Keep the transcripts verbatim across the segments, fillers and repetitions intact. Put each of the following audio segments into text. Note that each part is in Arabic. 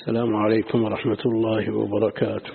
السلام عليكم ورحمة الله وبركاته.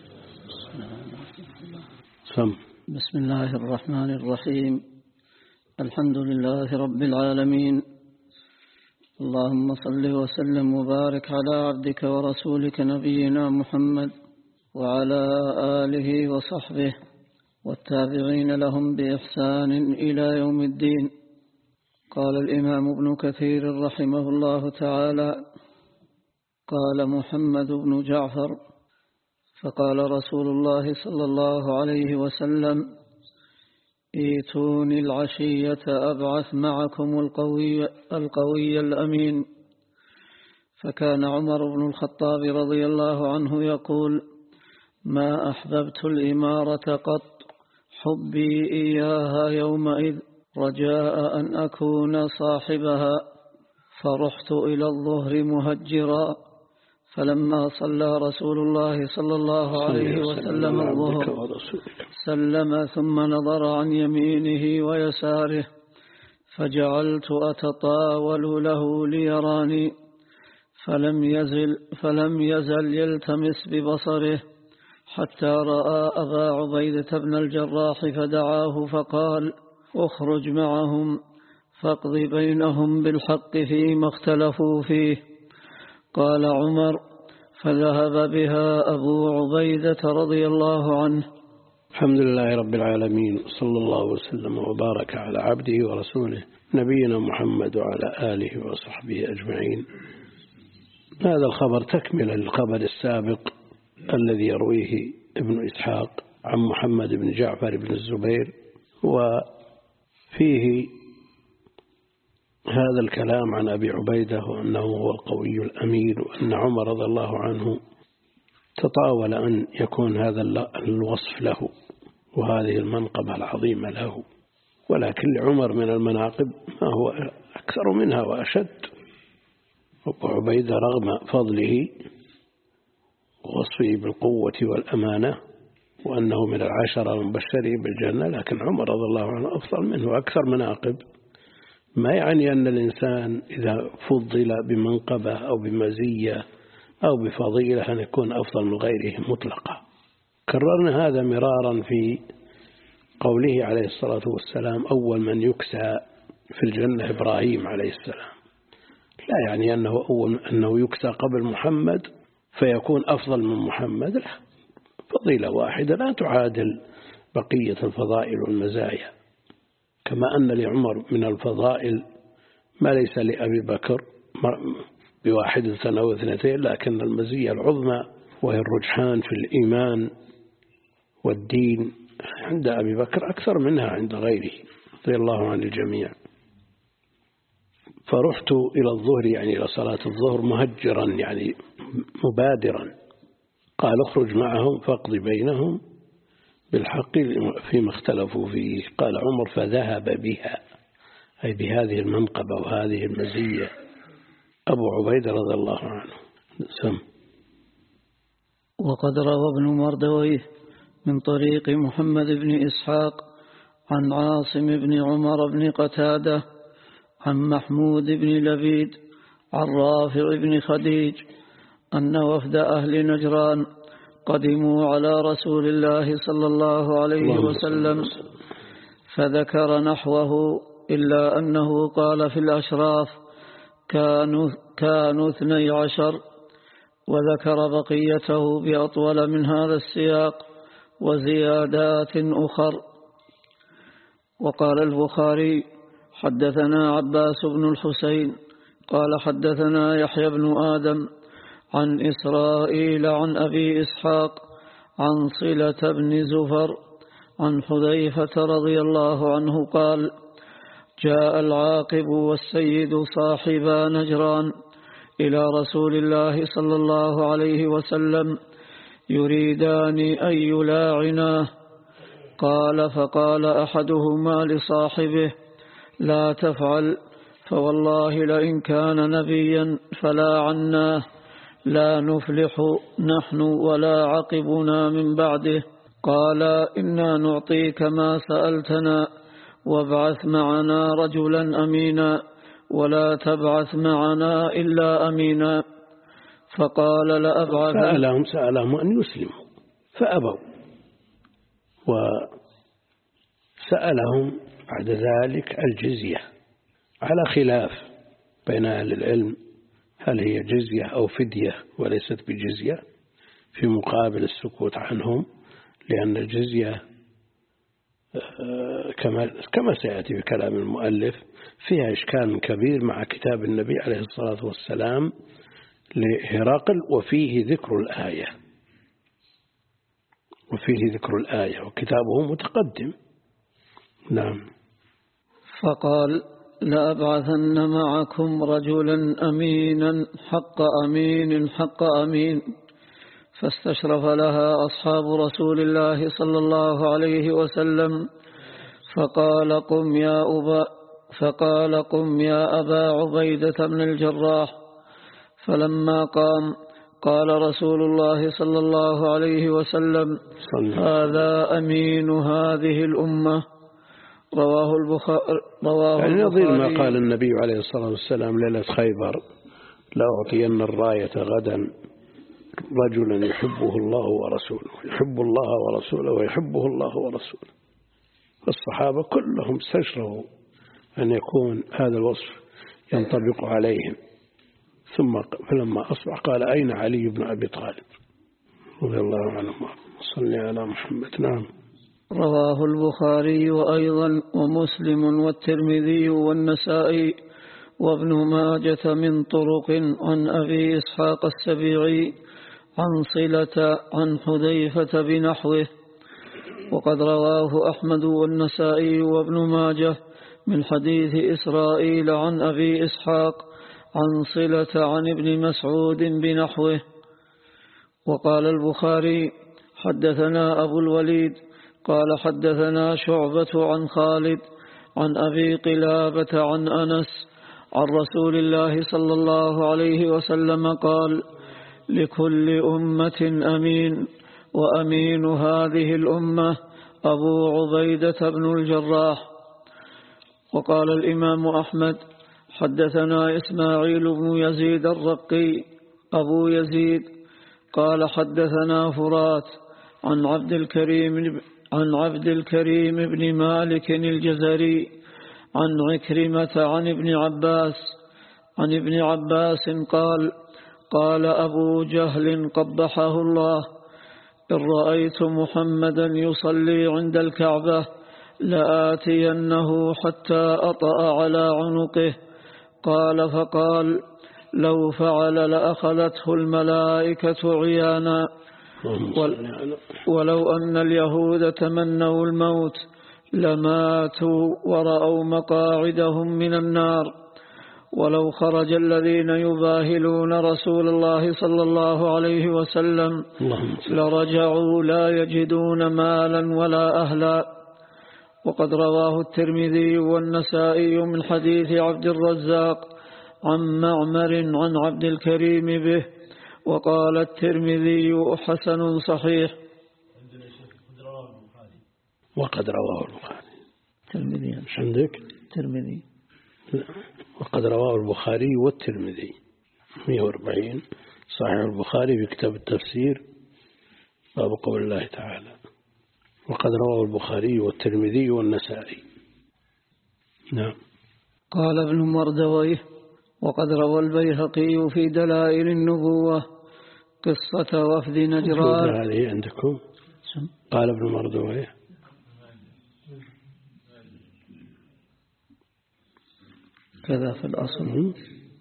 سم. بسم الله الرحمن الرحيم. الحمد لله رب العالمين، اللهم صل وسلم وبارك على عبدك ورسولك نبينا محمد وعلى آله وصحبه والتابعين لهم بإحسان إلى يوم الدين. قال الإمام ابن كثير رحمه الله تعالى: قال محمد بن جعفر: فقال رسول الله صلى الله عليه وسلم: ائتوني العشية أبعث معكم القوي, القوي الأمين. فكان عمر بن الخطاب رضي الله عنه يقول: ما أحببت الإمارة قط، حبي إياها يومئذ رجاء أن أكون صاحبها. فرحت إلى الظهر مهجرا، فلما صلى رسول الله صلى الله عليه وسلم الظهر سلم ثم نظر عن يمينه ويساره، فجعلت أتطاول له ليراني، فلم يزل, فلم يزل يلتمس ببصره حتى رأى أبا عبيدة بن الجراح فدعاه فقال: اخرج معهم فاقض بينهم بالحق فيما اختلفوا فيه. قال عمر: فذهب بها أبو عبيدة رضي الله عنه. الحمد لله رب العالمين، صلى الله وسلم وبارك على عبده ورسوله نبينا محمد وعلى آله وصحبه أجمعين. هذا الخبر تكمل الخبر السابق الذي يرويه ابن إسحاق عن محمد بن جعفر بن الزبير، وفيه هذا الكلام عن أبي عبيدة وأنه هو القوي الأمين، وأن عمر رضي الله عنه تطاول أن يكون هذا الوصف له وهذه المنقبة العظيمة له، ولكن لعمر من المناقب ما هو أكثر منها وأشد. أبو عبيدة رغم فضله ووصفه بالقوة والأمانة وأنه من العشرة المبشرين بالجنة، لكن عمر رضي الله عنه أفضل منه أكثر مناقب. ما يعني أن الإنسان إذا فضل بمنقبة أو بمزية أو بفضيلة أن يكون أفضل من غيره مطلقا. كررنا هذا مرارا في قوله عليه الصلاة والسلام: أول من يكسى في الجنة إبراهيم عليه السلام. لا يعني أنه, أول أنه يكسى قبل محمد فيكون أفضل من محمد، لا، فضيلة واحدة لا تعادل بقية الفضائل والمزايا. كما أن لعمر من الفضائل ما ليس لأبي بكر بواحدة أو اثنتين، لكن المزية العظمى وهي الرجحان في الإيمان والدين عند أبي بكر أكثر منها عند غيره رضي الله عن الجميع. فرحت إلى الظهر يعني إلى صلاة الظهر مهجرا يعني مبادرا. قال: اخرج معهم فاقض بينهم بالحق فيما اختلفوا فيه. قال عمر: فذهب بها، أي بهذه المنقبة وهذه المزية، أبو عبيدة رضي الله عنه. سم. وقد روى ابن مردويه من طريق محمد بن إسحاق عن عاصم بن عمر بن قتادة عن محمود بن لبيد عن رافع بن خديج أن وفد أهل نجران قدموا على رسول الله صلى الله عليه وسلم فذكر نحوه، إلا أنه قال في الأشراف كانوا, كانوا اثني عشر، وذكر بقيته بأطول من هذا السياق وزيادات أخر. وقال البخاري: حدثنا عباس بن الحسين قال حدثنا يحيى بن آدم عن إسرائيل عن أبي إسحاق عن صلة بن زفر عن حذيفة رضي الله عنه قال: جاء العاقب والسيد صاحبا نجران إلى رسول الله صلى الله عليه وسلم يريدان أن يلاعناه. قال: فقال أحدهما لصاحبه: لا تفعل، فوالله لئن كان نبيا فلا عناه، لا نفلح نحن ولا عقبنا من بعده. قال: إنا نعطيك ما سألتنا، وابعث معنا رجلا أمينا ولا تبعث معنا إلا أمينا. فقال لأبعثن سألهم سألهم أن يسلموا فأبوا، وسألهم بعد ذلك الجزية على خلاف بين أهل العلم، هل هي جزية أو فدية وليست بجزية، في مقابل السكوت عنهم، لأن الجزية كما كما سيأتي بكلام المؤلف فيها إشكال كبير مع كتاب النبي عليه الصلاة والسلام لهرقل، وفيه ذكر الآية وفيه ذكر الآية وكتابه متقدم. نعم. فقال لأبعثن معكم رجلا أمينا حق أمين حق أمين، فاستشرف لها أصحاب رسول الله صلى الله عليه وسلم فقال قم يا أبا فقال قم يا أبا عبيدة بن الجراح. فلما قام قال رسول الله صلى الله عليه وسلم هذا أمين هذه الأمة. رواه البخاري. رواه يعني نظير البخاري. ما قال النبي عليه الصلاة والسلام ليلة خيبر لأعطين الراية غدا رجلا يحبه الله ورسوله، يحب الله ورسوله ويحبه الله ورسوله. الصحابة كلهم استشرفوا أن يكون هذا الوصف ينطبق عليهم. ثم فلما أصبح قال أين علي بن أبي طالب رضي الله عنه، صلى على محمد. نعم. رواه البخاري وأيضا ومسلم والترمذي والنسائي وابن ماجة من طرق عن أبي إسحاق السبيعي عن صلة عن حذيفة بنحوه. وقد رواه أحمد والنسائي وابن ماجة من حديث إسرائيل عن أبي إسحاق عن صلة عن ابن مسعود بنحوه. وقال البخاري حدثنا أبو الوليد قال حدثنا شعبة عن خالد عن أبي قلابة عن أنس عن رسول الله صلى الله عليه وسلم قال لكل أمة أمين، وأمين هذه الأمة أبو عبيدة بن الجراح. وقال الإمام أحمد حدثنا إسماعيل بن يزيد الرقي أبو يزيد قال حدثنا فرات عن عبد الكريم عن عبد الكريم بن مالك الجزري عن عكرمة عن ابن عباس عن ابن عباس قال قال أبو جهل قبحه الله إن رأيت محمدا يصلي عند الكعبة لآتينه حتى أطأ على عنقه. قال فقال لو فعل لأخذته الملائكة عيانا، ولو أن اليهود تمنوا الموت لماتوا ورأوا مقاعدهم من النار. ولو خرج الذين يباهلون رسول الله صلى الله عليه وسلم لرجعوا لا يجدون مالا ولا أهلا. وقد رواه الترمذي والنسائي من حديث عبد الرزاق عن معمر عن عبد الكريم به. وقال الترمذي حسن صحيح. وقد رواه البخاري. الترمذي مش عندك؟ الترمذي. وقد رواه البخاري والترمذي مئة وأربعين صحيح البخاري في كتاب التفسير باب قول الله تعالى. وقد رواه البخاري والترمذي والنسائي. نعم. قال ابن مردويه وقد روى البيهقي في دلائل النبوة قصة وفد نجران. هذه عندكم؟ قال ابن مردويه كذا في الأصل.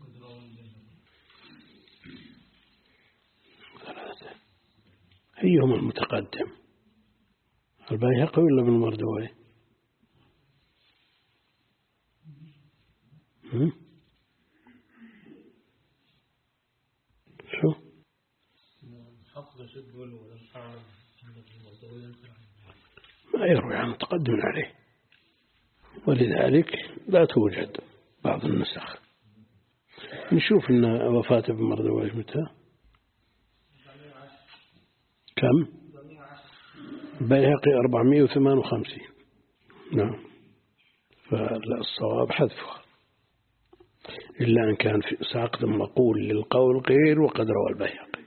أيهما المتقدم البيهقي ولا ابن مردويه؟ شو ما يروي عن متقدم عليه، ولذلك لا توجد بعض النسخ. نشوف أن وفاة ابن مردويه متى كم؟ البيهقي أربعمائة وثمانية وخمسين. نعم. فالصواب حذفها. إلا أن كان في ساقط مقول للقول غير وقد روى البيهقي.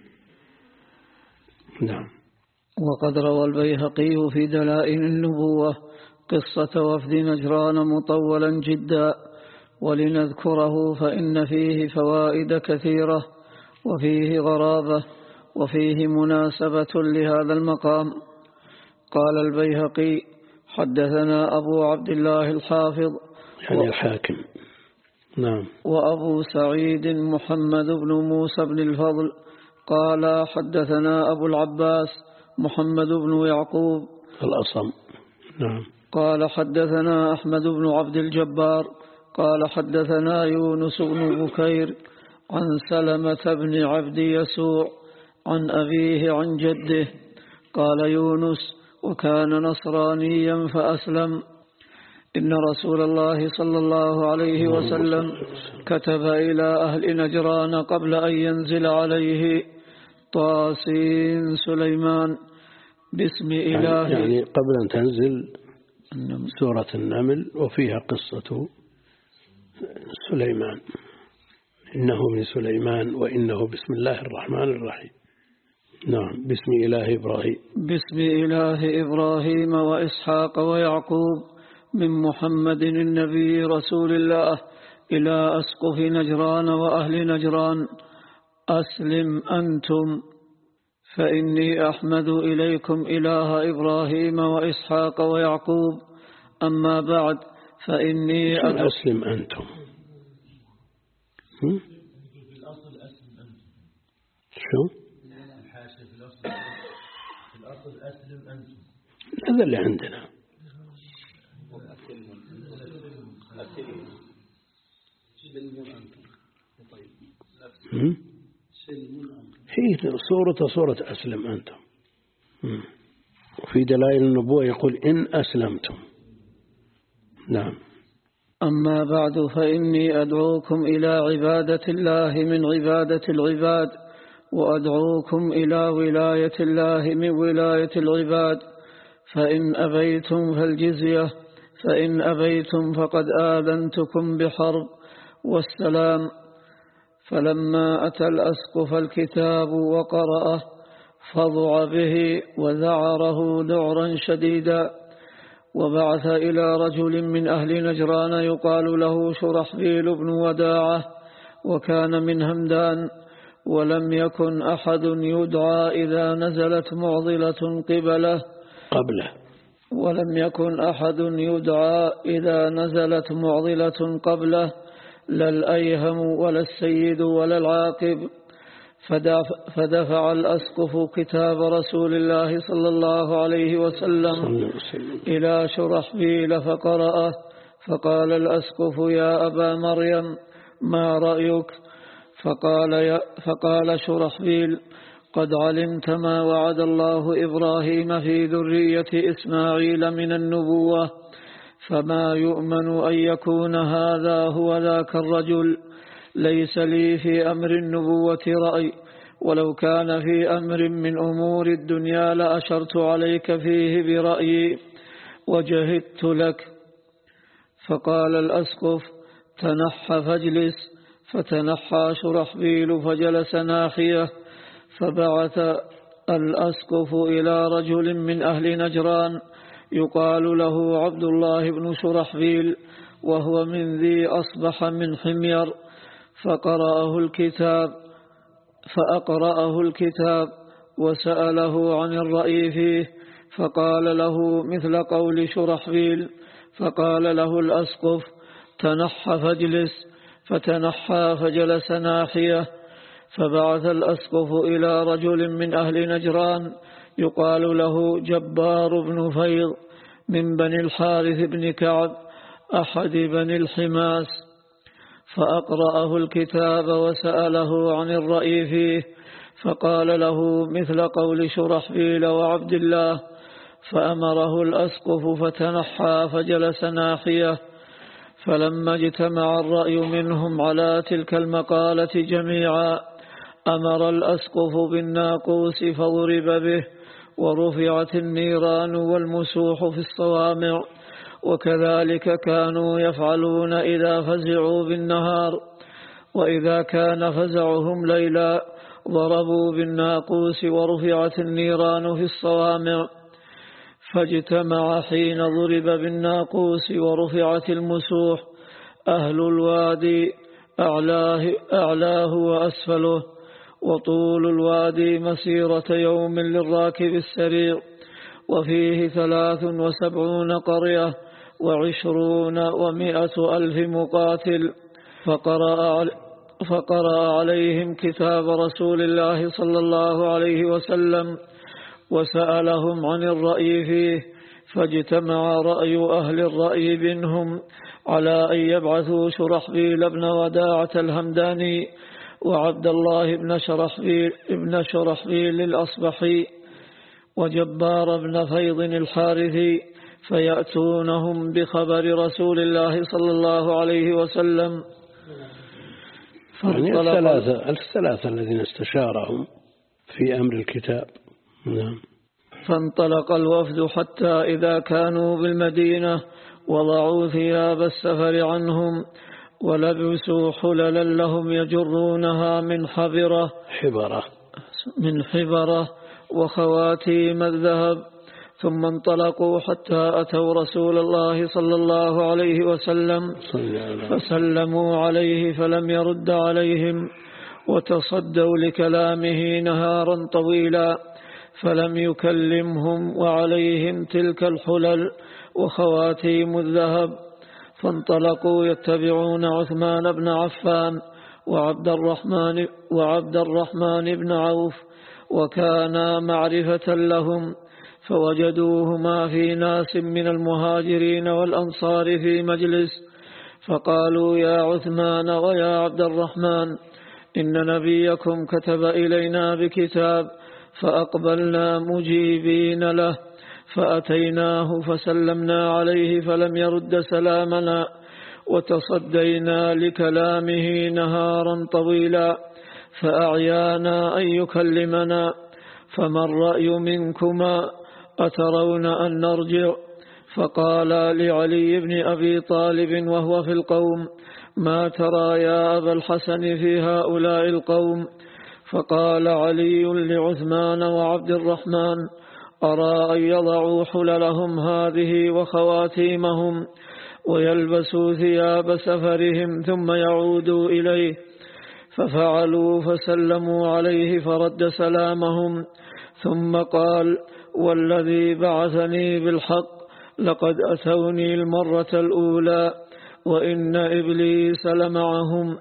نعم. وقد روى البيهقي في دلائل النبوة قصة وفد نجران مطولا جدا، ولنذكره فإن فيه فوائد كثيرة وفيه غرابة وفيه مناسبة لهذا المقام. قال البيهقي: حدثنا أبو عبد الله الحافظ يعني الحاكم. نعم. وأبو سعيد محمد بن موسى بن الفضل قال: حدثنا أبو العباس محمد بن يعقوب الأصم. نعم. قال: حدثنا أحمد بن عبد الجبار قال: حدثنا يونس بن بكير عن سلمة بن عبد يسوع عن أبيه عن جده. قال يونس: وكان نصرانيا فأسلم. إن رسول الله صلى الله عليه وسلم كتب إلى أهل نجران قبل أن ينزل عليه طاسين سليمان باسم إله، يعني قبل أن تنزل سورة النمل وفيها قصة سليمان، إنه من سليمان وإنه بسم الله الرحمن الرحيم. نعم. باسم إله إبراهيم باسم إله إبراهيم وإسحاق ويعقوب من محمد النبي رسول الله إلى أسقف نجران وأهل نجران: أسلم أنتم فإني أحمد إليكم إله إبراهيم وإسحاق ويعقوب. أما بعد فإني أسلم أنتم. شو؟ هذا اللي عندنا. هي صورة صورة أسلم أنتم. وفي دلائل النبوة يقول إن أسلمتم. نعم. أما بعد فإني أدعوكم إلى عبادة الله من عبادة العباد، وأدعوكم إلى ولاية الله من ولاية العباد، فإن أبيتم فالجزية، فإن أبيتم فقد آذنتكم بحرب والسلام. فلما أتى الأسقف الكتاب وقرأه فضع به وذعره ذعرا شديدا، وبعث إلى رجل من أهل نجران يقال له شرحبيل بن وداعة، وكان من همدان. ولم يكن أحد يدعى إذا نزلت معضلة قبله قبله ولم يكن أحد يدعى إذا نزلت معضلة قبله، لا الأيهم ولا السيد ولا العاقب. فدفع الأسقف كتاب رسول الله صلى الله عليه وسلم إلى شرحبيل فقرأه، فقال الأسقف: يا أبا مريم ما رأيك؟ فقال, فقال شرحبيل: قد علمت ما وعد الله إبراهيم في ذرية إسماعيل من النبوة، فما يؤمن أن يكون هذا هو ذاك الرجل. ليس لي في أمر النبوة رأي، ولو كان في أمر من أمور الدنيا لأشرت عليك فيه برأيي وجهدت لك. فقال الأسقف: تنحى فاجلس. فتنحى شرحبيل فجلس ناحية. فبعث الأسقف إلى رجل من أهل نجران يقال له عبد الله بن شرحبيل، وهو من ذي أصبح من حمير، فقرأه الكتاب فأقرأه الكتاب وسأله عن الرأي فيه، فقال له مثل قول شرحبيل. فقال له الأسقف: تنحى فاجلس. فتنحى فجلس ناحية. فبعث الأسقف إلى رجل من أهل نجران يقال له جبار بن فيض من بني الحارث بن كعب أحد بني الحماس، فأقرأه الكتاب وسأله عن الرأي فيه، فقال له مثل قول شرحبيل وعبد الله. فأمره الأسقف فتنحى فجلس ناحية. فلما اجتمع الرأي منهم على تلك المقالة جميعا أمر الأسقف بالناقوس فضرب به، ورفعت النيران والمسوح في الصوامع، وكذلك كانوا يفعلون إذا فزعوا بالنهار. وإذا كان فزعهم ليلا ضربوا بالناقوس ورفعت النيران في الصوامع، فاجتمع حين ضرب بالناقوس ورفعت المسوح أهل الوادي أعلاه, أعلاه وأسفله، وطول الوادي مسيرة يوم للراكب السريع، وفيه ثلاث وسبعون قرية وعشرون ومائة ألف مقاتل. فقرأ, فقرأ عليهم كتاب رسول الله صلى الله عليه وسلم وسألهم عن الرأي فيه، فاجتمع رأي أهل الرأي منهم على أن يبعثوا شرحبيل بن وداعة الهمداني وعبد الله بن شرحبيل, بن شرحبيل الأصبحي وجبار بن فيض الحارثي، فيأتونهم بخبر رسول الله صلى الله عليه وسلم. يعني الثلاثة, الثلاثة الذين استشارهم في أمر الكتاب. نعم. فانطلق الوفد حتى إذا كانوا بالمدينة وضعوا ثياب السفر عنهم ولبسوا حللا لهم يجرونها من حبرة حبرة من حبرة وخواتيم الذهب، ثم انطلقوا حتى أتوا رسول الله صلى الله عليه وسلم فسلموا عليه فلم يرد عليهم، وتصدوا لكلامه نهارا طويلا فلم يكلمهم، وعليهم تلك الحلل وخواتيم الذهب. فانطلقوا يتبعون عثمان بن عفان وعبد الرحمن, وعبد الرحمن بن عوف، وكانا معرفة لهم، فوجدوهما في ناس من المهاجرين والأنصار في مجلس، فقالوا يا عثمان ويا عبد الرحمن إن نبيكم كتب إلينا بكتاب، فأقبلنا مجيبين له، فأتيناه فسلمنا عليه فلم يرد سلامنا، وتصدينا لكلامه نهارا طويلا فأعيانا أن يكلمنا، فما الرأي منكما أترون أن نرجع؟ فقال لعلي بن أبي طالب وهو في القوم ما ترى يا أبا الحسن في هؤلاء القوم؟ فقال علي لعثمان وعبد الرحمن أرى أن يضعوا حللهم هذه وخواتيمهم ويلبسوا ثياب سفرهم ثم يعودوا إليه. ففعلوا فسلموا عليه فرد سلامهم، ثم قال والذي بعثني بالحق لقد أتوني المرة الأولى وإن إبليس لمعهم.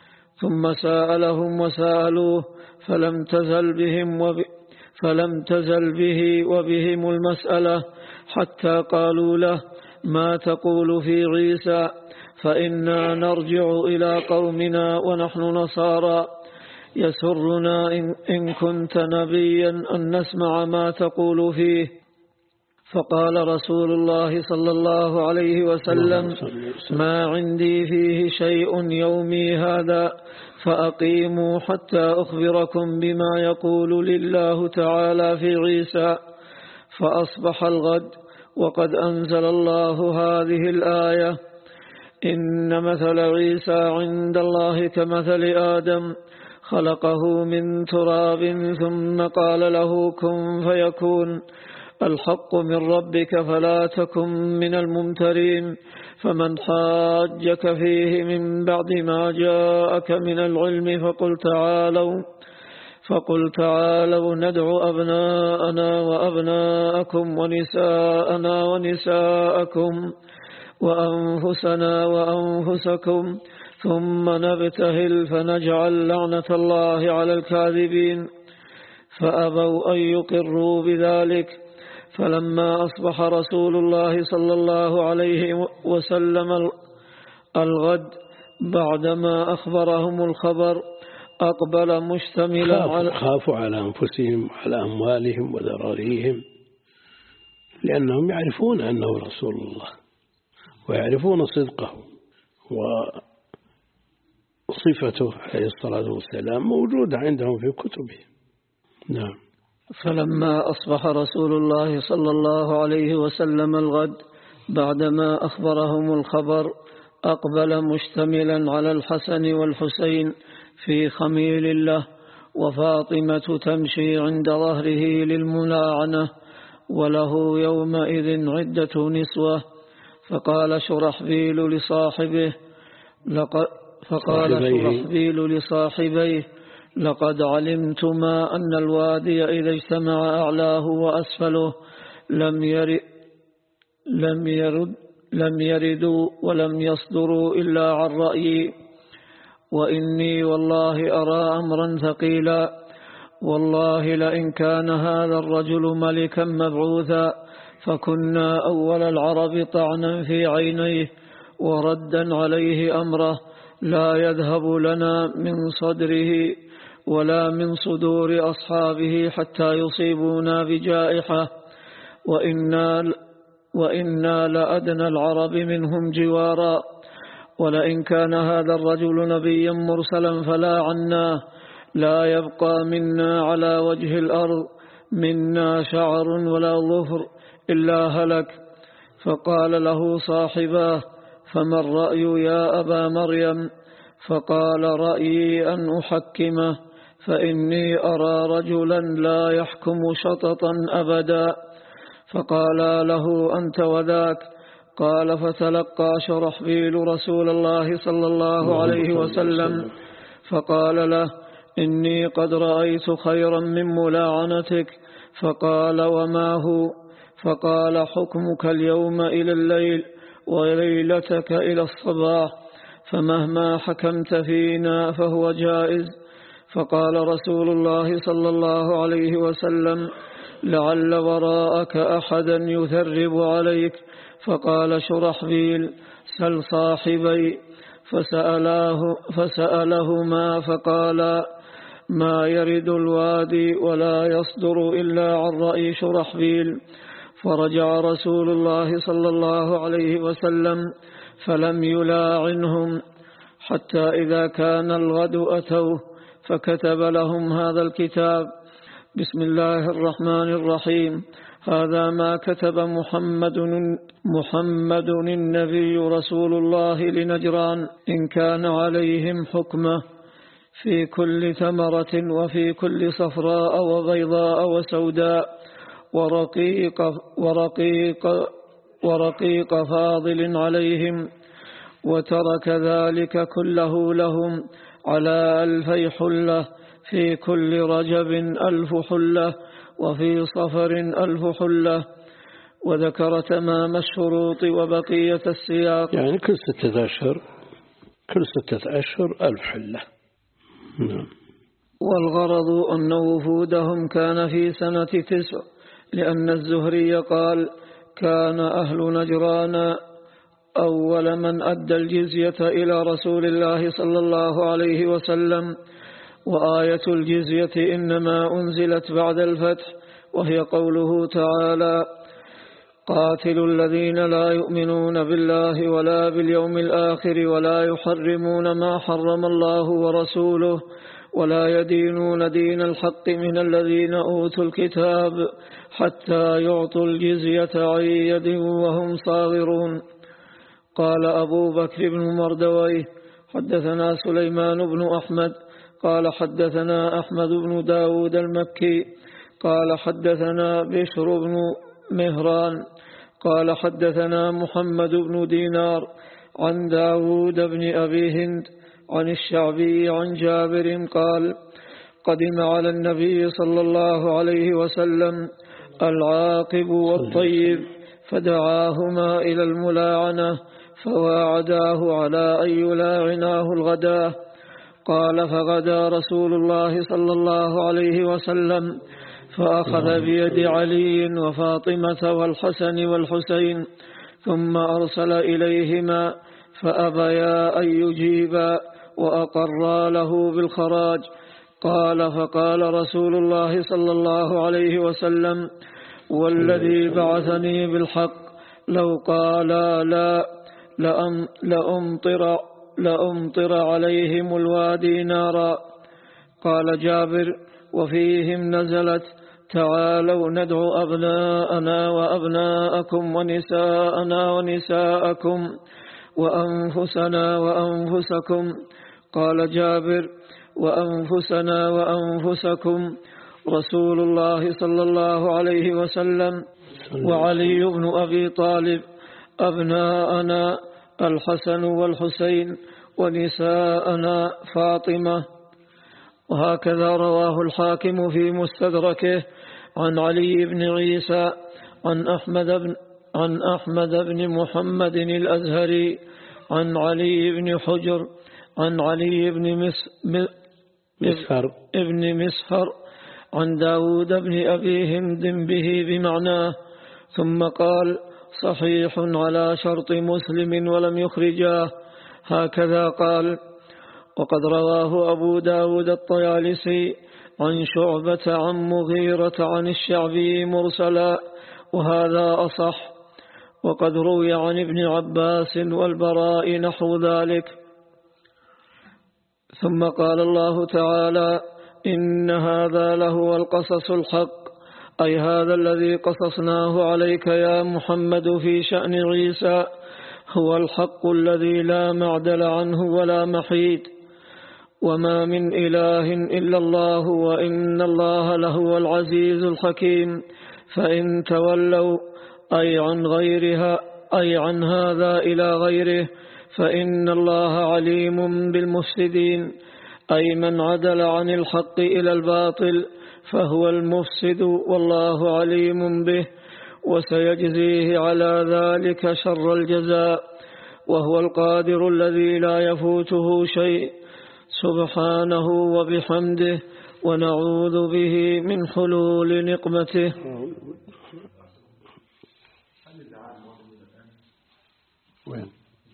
ثم سألهم وسألوه فلم تزل بهم وب... فلم تزل به وبهم المسألة حتى قالوا له ما تقول في عيسى؟ فإنا نرجع إلى قومنا ونحن نصارى، يسرنا إن كنت نبيا أن نسمع ما تقول فيه. فقال رسول الله صلى الله عليه وسلم ما عندي فيه شيء يومي هذا، فأقيموا حتى أخبركم بما يقول لله تعالى في عيسى. فأصبح الغد وقد أنزل الله هذه الآية إن مثل عيسى عند الله كمثل آدم خلقه من تراب ثم قال له كن فيكون، الحق من ربك فلا تكن من الممترين. فمن حاجك فيه من بعد ما جاءك من العلم فقل تعالوا فقل تعالوا ندعو أبناءنا وأبناءكم ونساءنا ونساءكم وأنفسنا وأنفسكم ثم نبتهل فنجعل لعنة الله على الكاذبين. فأبوا أن يقروا بذلك. فلما أصبح رسول الله صلى الله عليه وسلم الغد بعدما أخبرهم الخبر أقبل مشتملا على خافوا على أنفسهم وعلى أموالهم وذراريهم، لأنهم يعرفون أنه رسول الله ويعرفون صدقه وصفته عليه الصلاة والسلام موجودة عندهم في كتبه. نعم. فلما أصبح رسول الله صلى الله عليه وسلم الغد بعدما أخبرهم الخبر أقبل مشتملا على الحسن والحسين في خميل له، وفاطمة تمشي عند ظهره للملاعنة، وله يومئذ عدة نسوة. فقال شرحبيل لصاحبه لقد فقال شرحبيل لصاحبيه لقد علمتما أن الوادي إذا اجتمع أعلاه وأسفله لم يرد لم يرد لم يردوا ولم يصدروا إلا عن رأيي، وإني والله أرى أمرا ثقيلا، والله لئن كان هذا الرجل ملكا مبعوثا فكنا أول العرب طعنا في عينيه وردا عليه أمره، لا يذهب لنا من صدره ولا من صدور أصحابه حتى يصيبونا بجائحة، وإنا, وإنا لأدنى العرب منهم جوارا، ولئن كان هذا الرجل نبيا مرسلا فلا عنا، لا يبقى منا على وجه الأرض منا شعر ولا ظفر إلا هلك. فقال له صاحباه فما الرأي يا أبا مريم؟ فقال رأيي أن أحكمه، فإني أرى رجلا لا يحكم شططا أبدا. فقال له أنت وذاك. قال فتلقى شرحبيل رسول الله صلى الله عليه وسلم فقال له إني قد رأيت خيرا من ملاعنتك. فقال وما هو؟ فقال حكمك اليوم إلى الليل وليلتك إلى الصباح، فمهما حكمت فينا فهو جائز. فقال رسول الله صلى الله عليه وسلم لعل وراءك أحدا يثرب عليك. فقال شرحبيل سل صاحبي. فسأله فسألهما فقال ما يرد الوادي ولا يصدر إلا عن رأي شرحبيل. فرجع رسول الله صلى الله عليه وسلم فلم يلاعنهم حتى إذا كان الغد أتوه فكتب لهم هذا الكتاب: بسم الله الرحمن الرحيم، هذا ما كتب محمد محمد النبي رسول الله لنجران إن كان عليهم حكمه في كل ثمرة وفي كل صفراء وبيضاء وسوداء ورقيق, ورقيق, ورقيق فاضل عليهم، وترك ذلك كله لهم على ألفي حلة، في كل رجب ألف حلة وفي صفر ألف حلة، وذكر تمام الشروط وبقية السياق. يعني كل ستة أشهر كل ستة أشهر ألف حلة. نعم. والغرض أن وفودهم كان في سنة تسع، لأن الزهري قال كان أهل نجران أول من أدى الجزية إلى رسول الله صلى الله عليه وسلم، وآية الجزية إنما أنزلت بعد الفتح، وهي قوله تعالى قاتلوا الذين لا يؤمنون بالله ولا باليوم الآخر ولا يحرمون ما حرم الله ورسوله ولا يدينون دين الحق من الذين أوتوا الكتاب حتى يعطوا الجزية عن يد وهم صاغرون. قال أبو بكر بن مردويه حدثنا سليمان بن أحمد قال حدثنا أحمد بن داود المكي قال حدثنا بشر بن مهران قال حدثنا محمد بن دينار عن داود بن أبي هند عن الشعبي عن جابر قال قدم على النبي صلى الله عليه وسلم العاقب والطيب فدعاهما إلى الملاعنة فواعداه على أن يلاعناه الغداة. قال فغدا رسول الله صلى الله عليه وسلم فأخذ بيد علي وفاطمة والحسن والحسين ثم أرسل إليهما فأبيا أن يجيبا وأقرا له بالخراج. قال فقال رسول الله صلى الله عليه وسلم والذي بعثني بالحق لو قالا لا لأم لأمطر, لأمطر عليهم الوادي نارا. قال جابر وفيهم نزلت تعالوا ندعو أبناءنا وأبناءكم ونساءنا ونساءكم وأنفسنا وأنفسكم. قال جابر: وأنفسنا وأنفسكم رسول الله صلى الله عليه وسلم وعلي بن أبي طالب، أبناءنا الحسن والحسين، ونساءنا فاطمة. وهكذا رواه الحاكم في مستدركه عن علي بن عيسى عن أحمد بن, عن أحمد بن محمد الأزهري عن علي بن حجر عن علي بن مس مسهر ابن مسهر عن داود بن أبي هند به بمعناه، ثم قال: صحيح على شرط مسلم ولم يخرجاه. هكذا قال. وقد رواه أبو داود الطيالسي عن شعبة عن مغيرة عن الشعبي مرسلا، وهذا أصح. وقد روي عن ابن عباس والبراء نحو ذلك. ثم قال الله تعالى: إن هذا لهو القصص الحق، أي هذا الذي قصصناه عليك يا محمد في شأن عيسى هو الحق الذي لا معدل عنه ولا محيد، وما من إله إلا الله، وإن الله لهو العزيز الحكيم. فإن تولوا أي عن غيرها أي عن هذا إلى غيره فإن الله عليم بالمفسدين، أي من عدل عن الحق إلى الباطل فهو المفسد، والله عليم به، وسيجزيه على ذلك شر الجزاء، وهو القادر الذي لا يفوته شيء سبحانه وبحمده، ونعوذ به من حلول نقمته. وين؟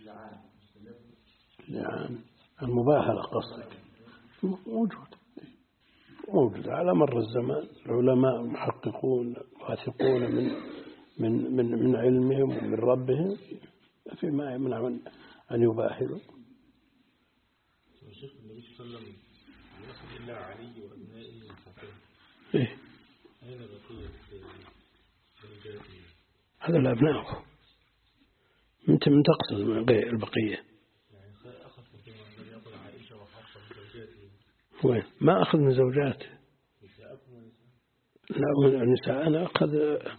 اللعان المباهلة قصدك؟ موجود موجود على مر الزمان. العلماء محققون واثقون من من من من علمهم ومن ربهم فيما يمنع من أن يباهلوا. الشيخ النبي صلى الله عليه وسلم يصل إلى علي وأبنائه الحسين. إيه؟ أين بقية زوجاته؟ هذا الأبناء. أنت من تقصد البقية؟ يعني أخذ كما لم يقل عائشة وحفصة من زوجاته. وين؟ ما أخذ من زوجاته. نساءكم ونساء. لا من النساء أنا أخذ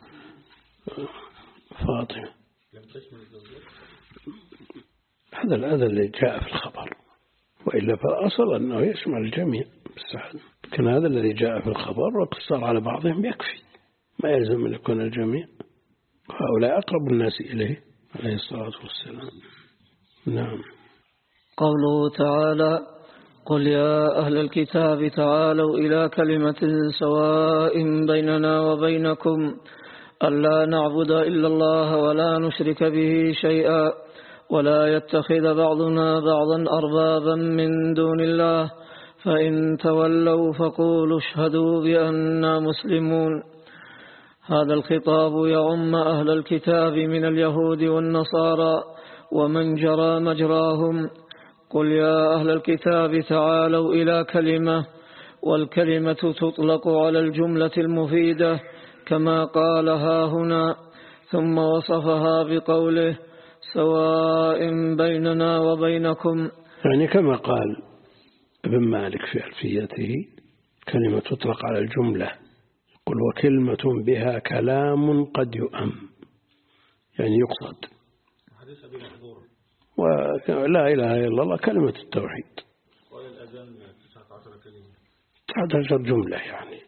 فاطمة. لم تشمل الزوجات. هذا هذا اللي جاء في الخبر، وإلا فالأصل أنه يشمل الجميع بالسحن. لكن هذا الذي جاء في الخبر واقتصر على بعضهم يكفي، ما يلزم أن يكون الجميع. هؤلاء أقرب الناس إليه عليه الصلاة والسلام. نعم. قوله تعالى: قل يا أهل الكتاب تعالوا إلى كلمة سواء بيننا وبينكم ألا نعبد إلا الله ولا نشرك به شيئا ولا يتخذ بعضنا بعضا أربابا من دون الله فإن تولوا فقولوا اشهدوا بأننا مسلمون. هذا الخطاب يعم أهل الكتاب من اليهود والنصارى ومن جرى مجراهم. قل يا أهل الكتاب تعالوا إلى كلمة، والكلمة تطلق على الجملة المفيدة كما قالها هنا، ثم وصفها بقوله سواء بيننا وبينكم، يعني كما قال ابن مالك في ألفيته كلمة تطلق على الجملة، قل وكلمة بها كلام قد يؤم، يعني يقصد. ولا إله إلا الله كلمة التوحيد. قال الأذان تسعة عشر كلمة، تسعة عشر جملة يعني.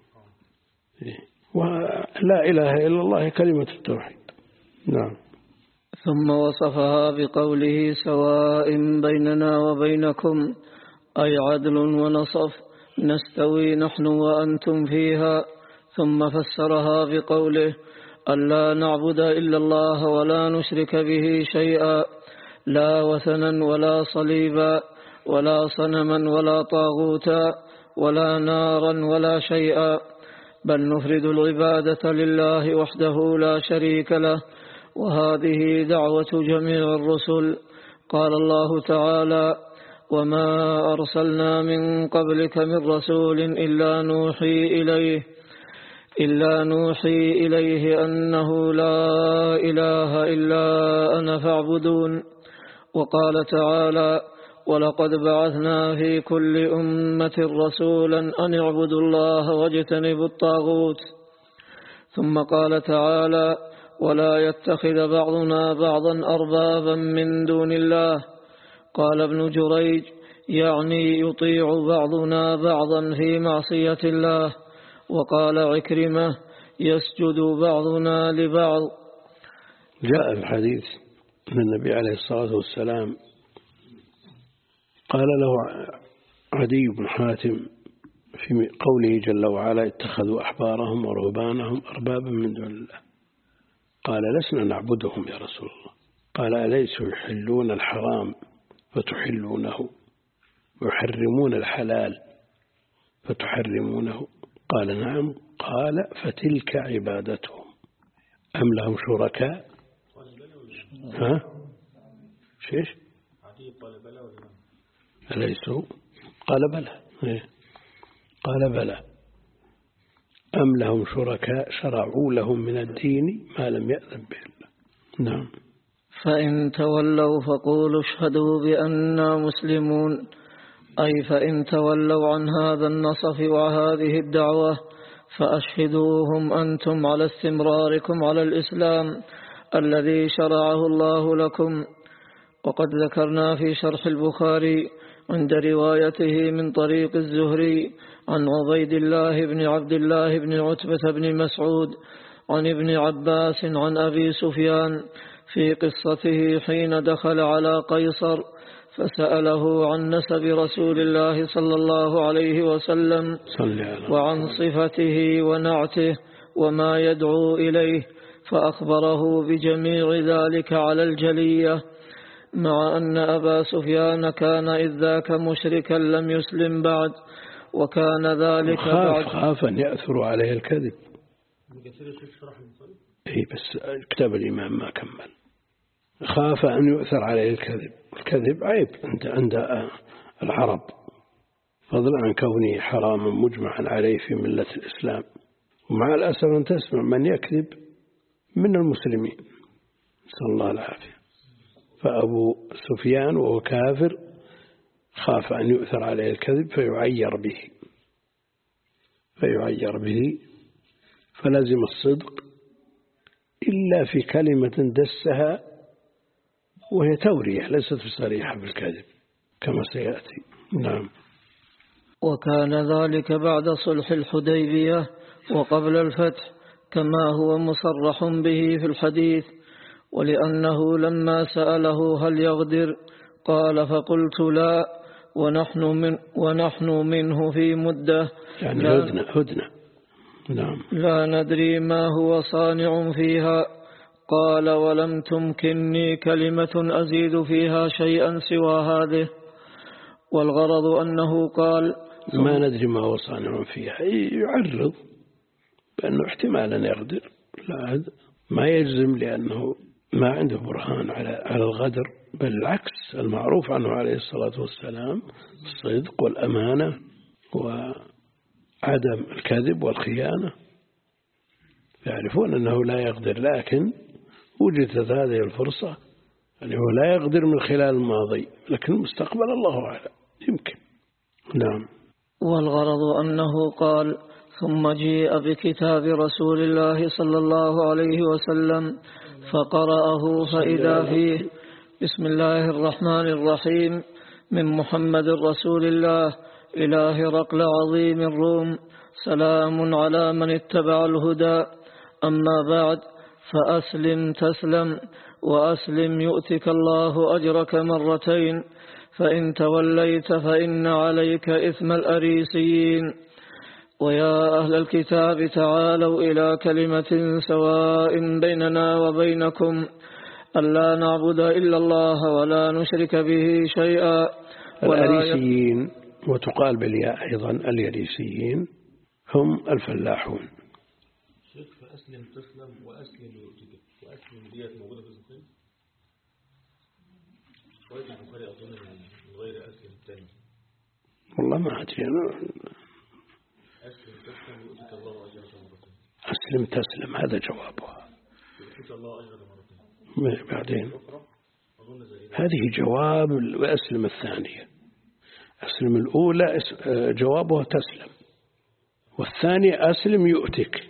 ولا إله إلا الله كلمة التوحيد. نعم. ثم وصفها بقوله سواء بيننا وبينكم، أي عدل ونصف نستوي نحن وأنتم فيها. ثم فسرها بقوله ألا نعبد إلا الله ولا نشرك به شيئا، لا وثنا ولا صليبا ولا صنما ولا طاغوتا ولا نارا ولا شيئا، بل نفرد العبادة لله وحده لا شريك له. وهذه دعوة جميع الرسل. قال الله تعالى وما أرسلنا من قبلك من رسول إلا نوحي إليه إلا نوحي إليه أنه لا إله إلا أنا فاعبدون. وقال تعالى: ولقد بعثنا في كل أمة رسولا أن اعبدوا الله واجتنبوا الطاغوت. ثم قال تعالى: ولا يتخذ بعضنا بعضا أربابا من دون الله. قال ابن جريج: يعني يطيع بعضنا بعضا في معصية الله. وقال عكرمة: يسجد بعضنا لبعض. جاء الحديث أن النبي عليه الصلاة والسلام قال له عدي بن حاتم في قوله جل وعلا: اتخذوا أحبارهم ورهبانهم أربابا من دون الله. قال: لسنا نعبدهم يا رسول الله. قال: أليسوا يحلون الحرام فتحلونه ويحرمون الحلال فتحرمونه؟ قال: نعم. قال: فتلك عبادتهم أم لهم شركاء؟ ها؟ شيش؟ أليسوا؟ قال: بلى. قال: بلى. أم لهم شركاء شرعوا لهم من الدين ما لم يأذن به الله. نعم. فإن تولوا فقولوا اشهدوا بأننا مسلمون، أي فإن تولوا عن هذا النصف وهذه الدعوة فأشهدوهم أنتم على استمراركم على الإسلام الذي شرعه الله لكم. وقد ذكرنا في شرح البخاري عند روايته من طريق الزهري عن عبيد الله بن عبد الله بن عتبة بن مسعود عن ابن عباس عن أبي سفيان في قصته حين دخل على قيصر فسأله عن نسب رسول الله صلى الله عليه وسلم وعن صفته ونعته وما يدعو إليه، فأخبره بجميع ذلك على الجلية، مع أن أبا سفيان كان إذ ذاك مشركا لم يسلم بعد، وكان ذلك خاف خاف أن يأثر عليه الكذب. إيه بس كتاب الإمام ما كمل. خاف أن يؤثر عليه الكذب. الكذب عيب عند عند العرب، فضلا عن كونه حراما مجمعا عليه في ملة الإسلام. ومع الأسف أن تسمع من يكذب من المسلمين، نسأل الله العافية. فأبو سفيان وهو كافر خاف أن يؤثر عليه الكذب فيعير به فيعير به فلازم الصدق إلا في كلمة دسها وهي تورية ليست بصريحة بالكذب كما سيأتي. نعم. وكان ذلك بعد صلح الحديبية وقبل الفتح كما هو مصرح به في الحديث. ولأنه لما سأله هل يغدر قال: فقلت لا، ونحن, من ونحن منه في مدة يعني هدنة هدنة. نعم. لا ندري ما هو صانع فيها. قال: ولم تمكنني كلمة أزيد فيها شيئا سوى هذه. والغرض أنه قال: ما ندري ما هو صانع فيها، يعرض بأنه احتمالا يغدر، لا ما يجزم لأنه ما عنده برهان على على الغدر، بل العكس المعروف عنه عليه الصلاة والسلام الصدق والأمانة وعدم الكذب والخيانة. يعرفون أنه لا يغدر، لكن وجدت هذه الفرصة يعني هو لا يغدر من خلال الماضي، لكن المستقبل الله أعلم يمكن. نعم. والغرض أنه قال: ثم جيء بكتاب رسول الله صلى الله عليه وسلم فقرأه فإذا فيه: بسم الله الرحمن الرحيم، من محمد رسول الله إلى هرقل عظيم الروم، سلام على من اتبع الهدى، أما بعد، فأسلم تسلم، وأسلم يؤتك الله أجرك مرتين، فإن توليت فإن عليك إثم الأريسيين. ويا أهل الكتاب تعالوا إلى كلمة سواء بيننا وبينكم ألا نعبد إلا الله ولا نشرك به شيئا. الأريسيين وتقال بالياء أيضا اليريسيين هم الفلاحون. شيخ فأسلم تسلم وأسلم يؤتك، وأسلم ديت موجودة في البخاري؟ شوية البخاري أظن من غير أسلم الثاني. والله ما أدري أنا. أسلم تسلم يؤتك الله أجرك مرتين. أسلم تسلم هذا جوابها. يؤتك الله أجرك مرتين. بعدين. هذه جواب وأسلم الثانية. أسلم الأولى جوابها تسلم، والثانية أسلم يؤتك.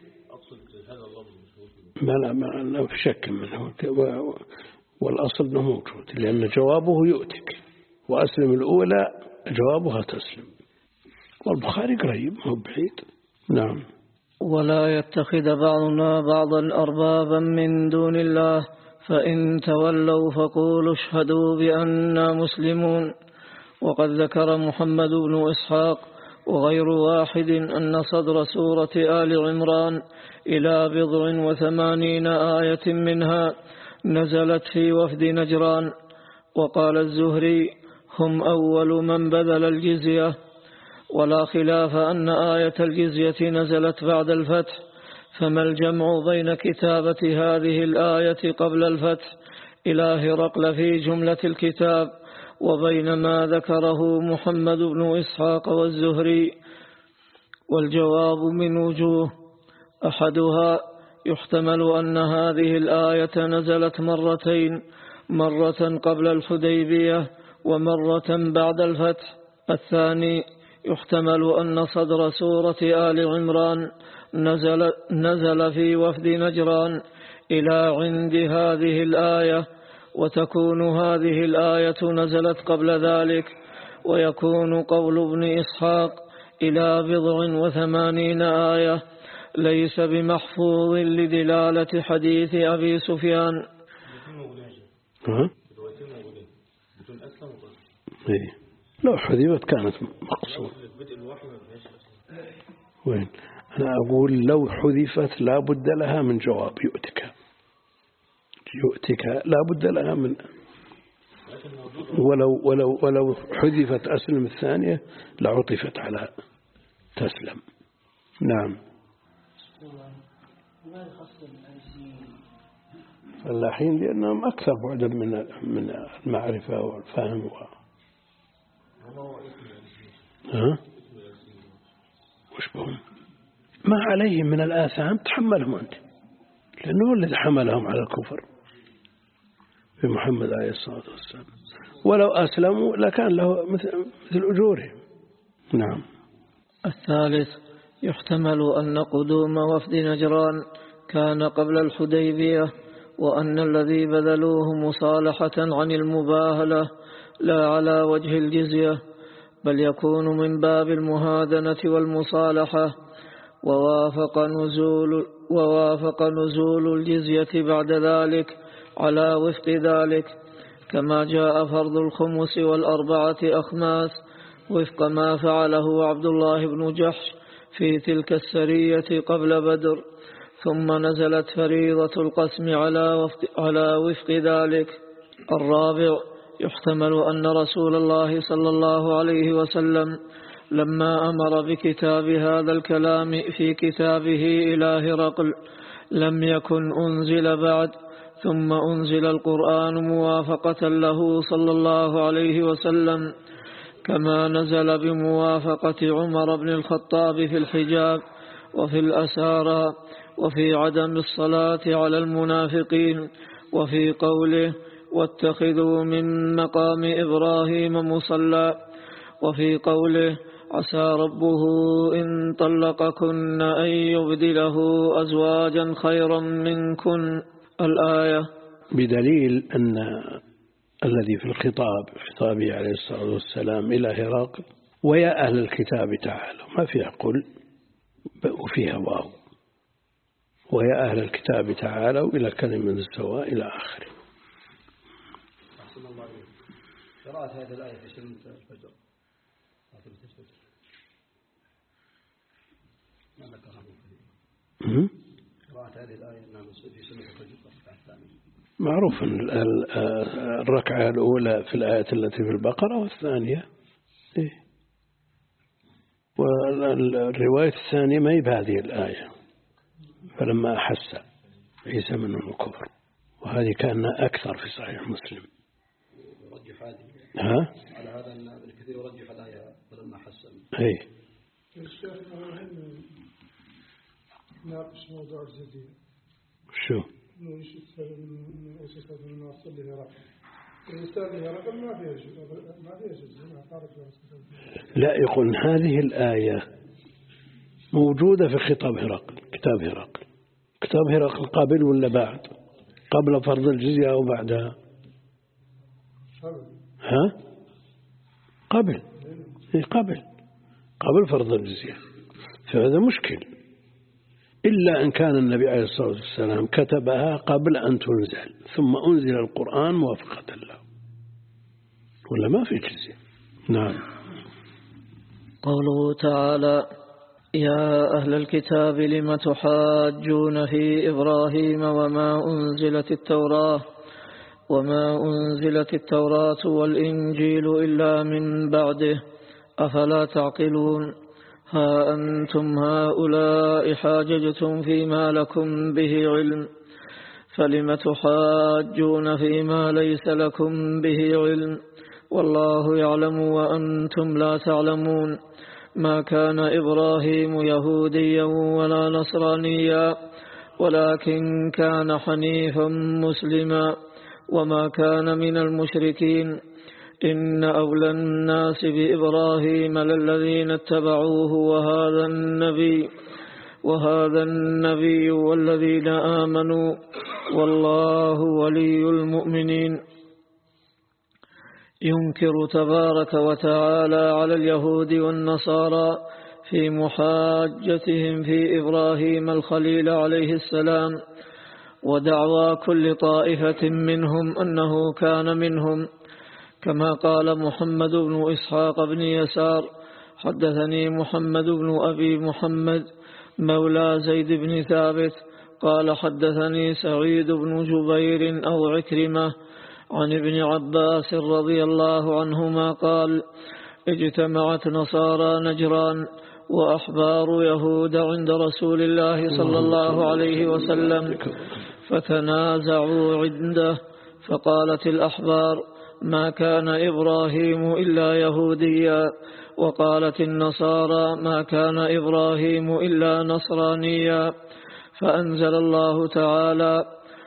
ما لا ما لا في شك منه، والأصل أنه موجود، لأن جوابه يؤتك، وأسلم الأولى جوابها تسلم. والبخاري قريب مو بعيد. نعم. ولا يتخذ بعضنا بعضا أربابا من دون الله فإن تولوا فقولوا اشهدوا بأننا مسلمون. وقد ذكر محمد بن إسحاق وغير واحد أن صدر سورة آل عمران إلى بضع وثمانين آية منها نزلت في وفد نجران. وقال الزهري هم أول من بذل الجزية. ولا خلاف أن آية الجزية نزلت بعد الفتح، فما الجمع بين كتابة هذه الآية قبل الفتح إلى هرقل في جملة الكتاب وبين ما ذكره محمد بن إسحاق والزهري؟ والجواب من وجوه: أحدها يحتمل أن هذه الآية نزلت مرتين، مرة قبل الحديبية ومرة بعد الفتح. الثاني يحتمل أن صدر سورة آل عمران نزل, نزل في وفد نجران إلى عند هذه الآية، وتكون هذه الآية نزلت قبل ذلك، ويكون قول ابن إسحاق إلى بضع وثمانين آية ليس بمحفوظ لدلالة حديث أبي سفيان. لو حذفت كانت مقصود. وين أنا أقول لو حذفت لا بد لها من جواب يؤتك، يؤتك لا بد لها من، ولو ولو ولو حذفت أسلم الثانية لعطفت على تسلم. نعم. فلاحين لأنهم أكثر بعدا من من المعرفة والفهم و... ها؟ وش بهم؟ ما عليهم من الآثام تحملهم أنت، لأنه هو الذي حملهم على الكفر في محمد عليه الصلاة والسلام. ولو أسلموا لكان له مثل, مثل أجورهم. نعم. الثالث يحتمل أن قدوم وفد نجران كان قبل الحديبية، وأن الذي بذلوه مصالحة عن المباهلة لا على وجه الجزية، بل يكون من باب المهادنة والمصالحة، ووافق نزول, ووافق نزول الجزية بعد ذلك على وفق ذلك، كما جاء فرض الخمس والأربعة أخماس وفق ما فعله عبد الله بن جحش في تلك السرية قبل بدر، ثم نزلت فريضة القسم على, على وفق ذلك. الرابع يحتمل أن رسول الله صلى الله عليه وسلم لما أمر بكتاب هذا الكلام في كتابه إلى هرقل لم يكن أنزل بعد، ثم أنزل القرآن موافقة له صلى الله عليه وسلم، كما نزل بموافقة عمر بن الخطاب في الحجاب وفي الأسارى وفي عدم الصلاة على المنافقين، وفي قوله واتخذوا من مقام إبراهيم مصلى، وفي قوله عسى ربه إن طلقكن أن يبدله أزواجا خيرا منكن الآية. بدليل أن الذي في الخطاب خطابه عليه الصلاة والسلام إلى هرقل ويا أهل الكتاب تعالوا، ما فيها قل وفيها واو، ويا أهل الكتاب تعالوا إلى كلمة السواء إلى آخره. قراءة هذه الآية في سنة الفجر ما ذكرها من قراءة هذه الآية في سنة الفجر معروف أن الركعة الأولى في الآية التي في البقرة والثانية إيه؟ والرواية الثانية ما هي بهذه الآية، فلما أحس عيسى منهم الكفر، وهذه كان أكثر في صحيح مسلم. ها؟ على هذا أن الكثير يرجح الآية فلما أحس. إيه. الشيخ ناقش موضوع الجزية. شو؟ إنه يشتغل من أسس الناصر لهرقل. لا، يقول هذه الآية موجودة في خطاب هرقل، كتاب هرقل. كتاب هرقل قبل ولا بعد؟ قبل فرض الجزية أو بعدها؟ ها؟ قبل. قبل قبل فرض الجزية. فهذا مشكل، إلا أن كان النبي عليه الصلاة والسلام كتبها قبل أن تنزل، ثم أنزل القرآن موافقة له، ولا ما في جزية. نعم. قوله تعالى: يا أهل الكتاب لم تحاجون في إبراهيم وما أنزلت التوراة وما أنزلت التوراة والإنجيل إلا من بعده أفلا تعقلون. ها أنتم هؤلاء حاججتم فيما لكم به علم فلم تحاجون فيما ليس لكم به علم والله يعلم وأنتم لا تعلمون. ما كان إبراهيم يهوديا ولا نصرانيا ولكن كان حنيفا مسلما وما كان من المشركين. إن أولى الناس بإبراهيم للذين اتبعوه وهذا النبي وهذا النبي والذين آمنوا والله ولي المؤمنين. ينكر تبارك وتعالى على اليهود والنصارى في محاجتهم في إبراهيم الخليل عليه السلام ودعوى كل طائفة منهم أنه كان منهم، كما قال محمد بن إسحاق بن يسار: حدثني محمد بن أبي محمد مولى زيد بن ثابت قال حدثني سعيد بن جبير أو عكرمة عن ابن عباس رضي الله عنهما قال: اجتمعت نصارى نجران وأحبار يهود عند رسول الله صلى الله عليه وسلم فتنازعوا عنده، فقالت الأحبار: ما كان إبراهيم إلا يهوديا، وقالت النصارى: ما كان إبراهيم إلا نصرانيا. فأنزل الله تعالى: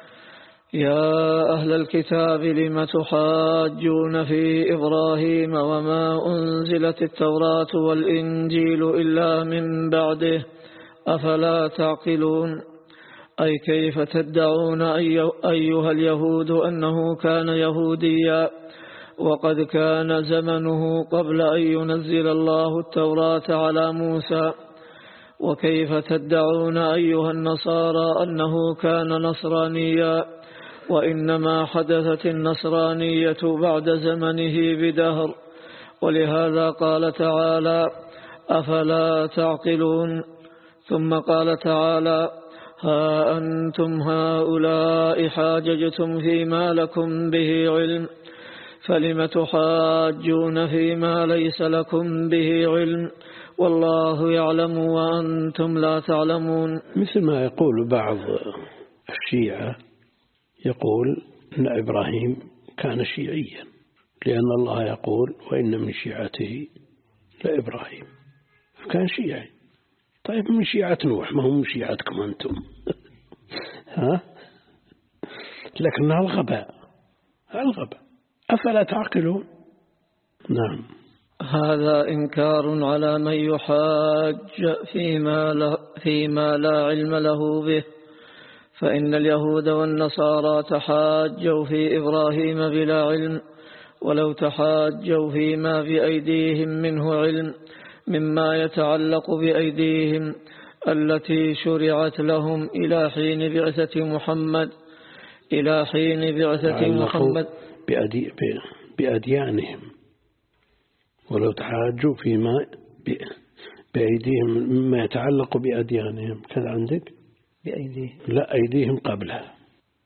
يا أهل الكتاب لم تحاجون في إبراهيم وما أنزلت التوراة والإنجيل إلا من بعده أفلا تعقلون. أي كيف تدعون أيها اليهود أنه كان يهوديا وقد كان زمنه قبل أن ينزل الله التوراة على موسى؟ وكيف تدعون أيها النصارى أنه كان نصرانيا وإنما حدثت النصرانية بعد زمنه بدهر؟ ولهذا قال تعالى: أفلا تعقلون. ثم قال تعالى: ها أنتم هؤلاء حاججتم فيما لكم به علم فلم تحاجون فيما ليس لكم به علم والله يعلم وأنتم لا تعلمون. مثل ما يقول بعض الشيعة، يقول أن إبراهيم كان شيعيا لأن الله يقول: وإن من شيعته لإبراهيم، فكان شيعي. طيب من شيعة نوح، ما هو من شيعتكم أنتم. ها؟ لكنها الغباء، الغباء. أفلا تعقلون؟ نعم. هذا إنكار على من يحاج فيما لا, فيما لا علم له به، فإن اليهود والنصارى تحاجوا في إبراهيم بلا علم، ولو تحاجوا فيما بأيديهم منه علم مما يتعلق بأيديهم التي شرعت لهم إلى حين بعثة محمد إلى حين بعثة محمد بأدي بأديانهم، ولو تحاجوا فيما بأيديهم مما يتعلق بأديانهم. كذا عندك؟ بأيديهم، لا، أيديهم قبلها.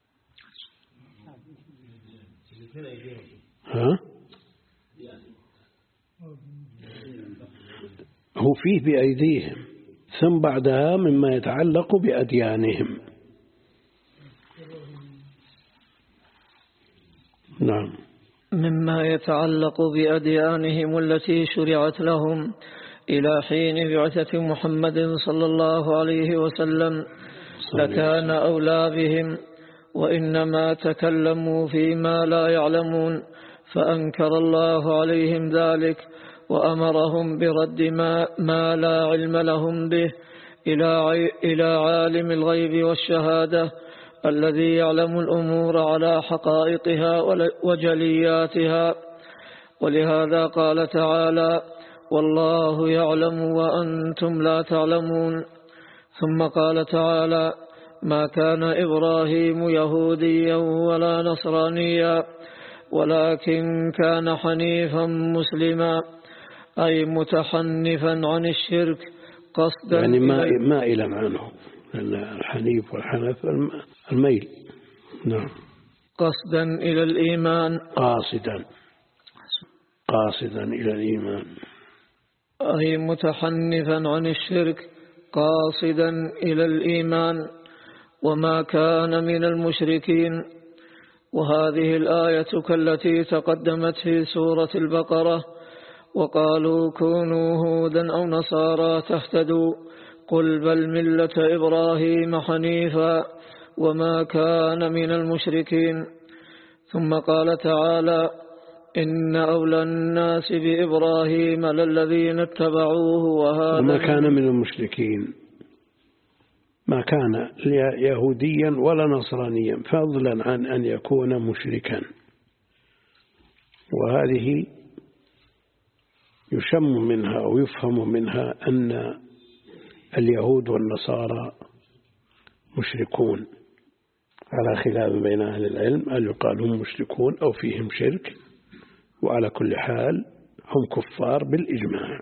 ها؟ هو فيه بأيديهم، ثم بعدها مما يتعلق بأديانهم. نعم. مما يتعلق بأديانهم التي شرعت لهم إلى حين بعثة محمد صلى الله عليه وسلم لكان أولى بهم، وإنما تكلموا فيما لا يعلمون، فأنكر الله عليهم ذلك وأمرهم برد ما, ما لا علم لهم به إلى عالم الغيب والشهادة الذي يعلم الأمور على حقائقها وجلياتها. ولهذا قال تعالى: والله يعلم وأنتم لا تعلمون. ثم قال تعالى: ما كان إبراهيم يهوديا ولا نصرانيا ولكن كان حنيفا مسلما، أي متحنفا عن الشرك قصدا، يعني مائلا عنه، الحنيف والحنف الميل. نعم. قصدا إلى الإيمان، قاصدا قاصدا إلى الإيمان، أي متحنفا عن الشرك قاصدا إلى الإيمان، وما كان من المشركين. وهذه الآية كالتي تقدمت في سورة البقرة: وقالوا كونوا هودا أو نصارى تهتدوا، قل بل ملة إبراهيم حنيفا وما كان من المشركين. ثم قال تعالى: إن أولى الناس بإبراهيم للذين اتبعوه وهذا. وما كان من المشركين، ما كان يهوديا ولا نصرانيا، فضلا عن أن يكون مشركا. وهذه يشم منها أو يفهم منها أن اليهود والنصارى مشركون، على خلاف بين أهل العلم هل يقال هم مشركون أو فيهم شرك، وعلى كل حال هم كفار بالإجماع،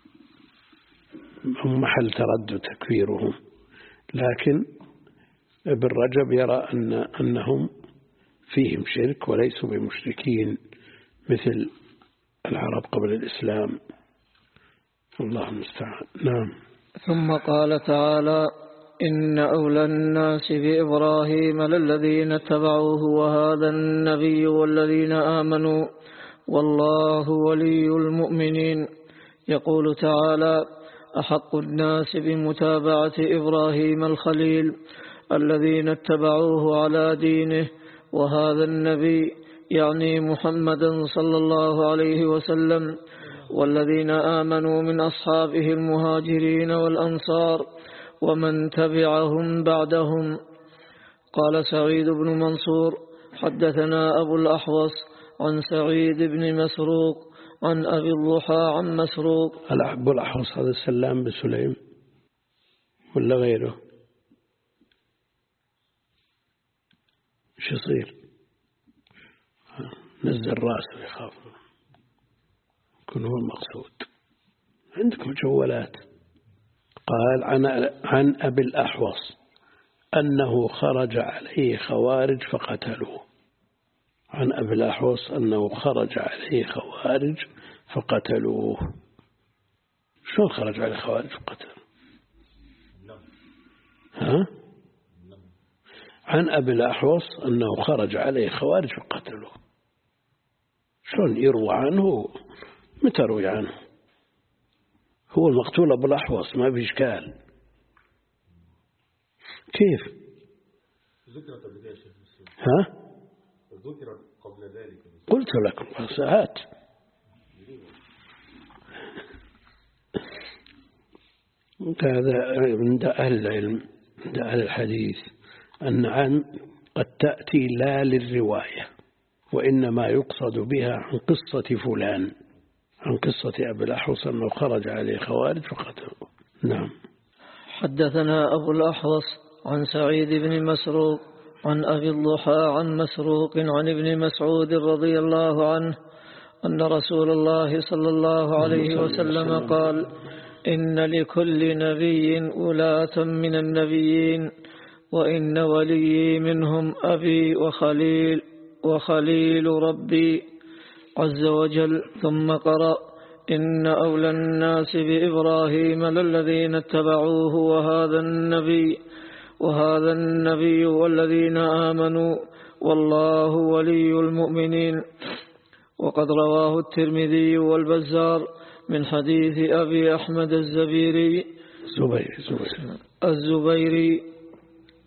هم محل تردد تكفيرهم. لكن ابن رجب يرى أن أنهم فيهم شرك وليسوا بمشركين مثل العرب قبل الإسلام، الله المستعان. نعم. ثم قال تعالى: إن أولى الناس بإبراهيم للذين اتبعوه وهذا النبي والذين آمنوا والله ولي المؤمنين. يقول تعالى: أحق الناس بمتابعة إبراهيم الخليل الذين اتبعوه على دينه وهذا النبي، يعني محمدا صلى الله عليه وسلم، والذين آمنوا من أصحابه المهاجرين والأنصار ومن تبعهم بعدهم. قال سعيد بن منصور: حدثنا أبو الأحوص عن سعيد بن مسروق عن أبي الضحى عن مسروق. أبو الأحوص هذا السلام بسليم ولا غيره؟ ايش يصير؟ نزل راسه يخاف يكون هو المقصود. عندكم جوالات. قال عن عن أبي الأحوص أنه خرج عليه خوارج فقتلوه. عن أبي الأحوص أنه خرج عليه خوارج فقتلوه. شلون خرج عليه خوارج فقتلوه؟ ها؟ عن أبي الأحوص أنه خرج عليه خوارج فقتلوه. شلون يروى عنه؟ متى روي عنه؟ هو المقتول أبو الأحوص، ما في إشكال. كيف؟ ذكر قبل ذلك. ها؟ ذكر قبل ذلك. قلت لكم ساعات. هذا عند أهل العلم، عند أهل الحديث، أن عن قد تأتي لا للرواية، وإنما يقصد بها عن قصة فلان، عن قصة أبي الأحوص أنه خرج عليه خوارج فقتلوه. نعم. حدثنا أبو الأحوص عن سعيد بن مسروق عن أبي الضحى عن مسروق عن ابن مسعود رضي الله عنه أن رسول الله صلى الله عليه وسلم قال: إن لكل نبي ولاة من النبيين، وإن ولي منهم أبي وخليل وخليل ربي عز وجل. ثم قرأ: إن أولى الناس بإبراهيم للذين اتبعوه وهذا النبي وهذا النبي والذين آمنوا والله ولي المؤمنين. وقد رواه الترمذي والبزار من حديث أبي أحمد الزبيري زبيري زبيري الزبيري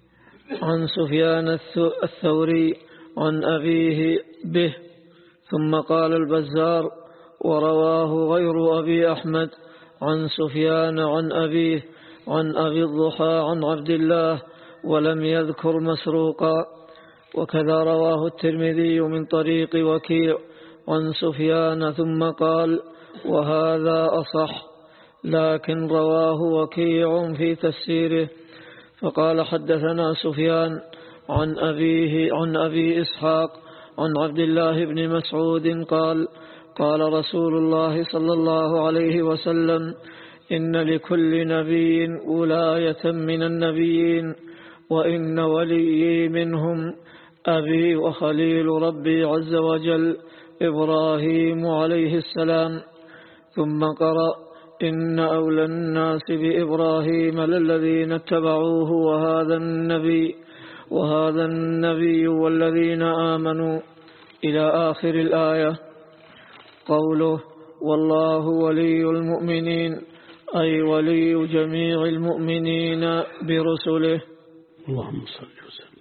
عن سفيان الثوري عن أبيه به. ثم قال البزار: ورواه غير أبي أحمد عن سفيان عن أبيه عن أبي الضحى عن عبد الله ولم يذكر مسروقا. وكذا رواه الترمذي من طريق وكيع عن سفيان ثم قال: وهذا أصح. لكن رواه وكيع في تفسيره فقال: حدثنا سفيان عن أبيه عن أبي إسحاق عن عبد الله بن مسعود قال: قال رسول الله صلى الله عليه وسلم: إن لكل نبي ولاية من النبيين، وإن وليي منهم أبي وخليل ربي عز وجل إبراهيم عليه السلام. ثم قرأ: إن أولى الناس بإبراهيم للذين اتبعوه وهذا النبي وهذا النبي والذين آمنوا إلى آخر الآية. قوله: والله ولي المؤمنين، أي ولي جميع المؤمنين برسله. اللهم صل وسلم.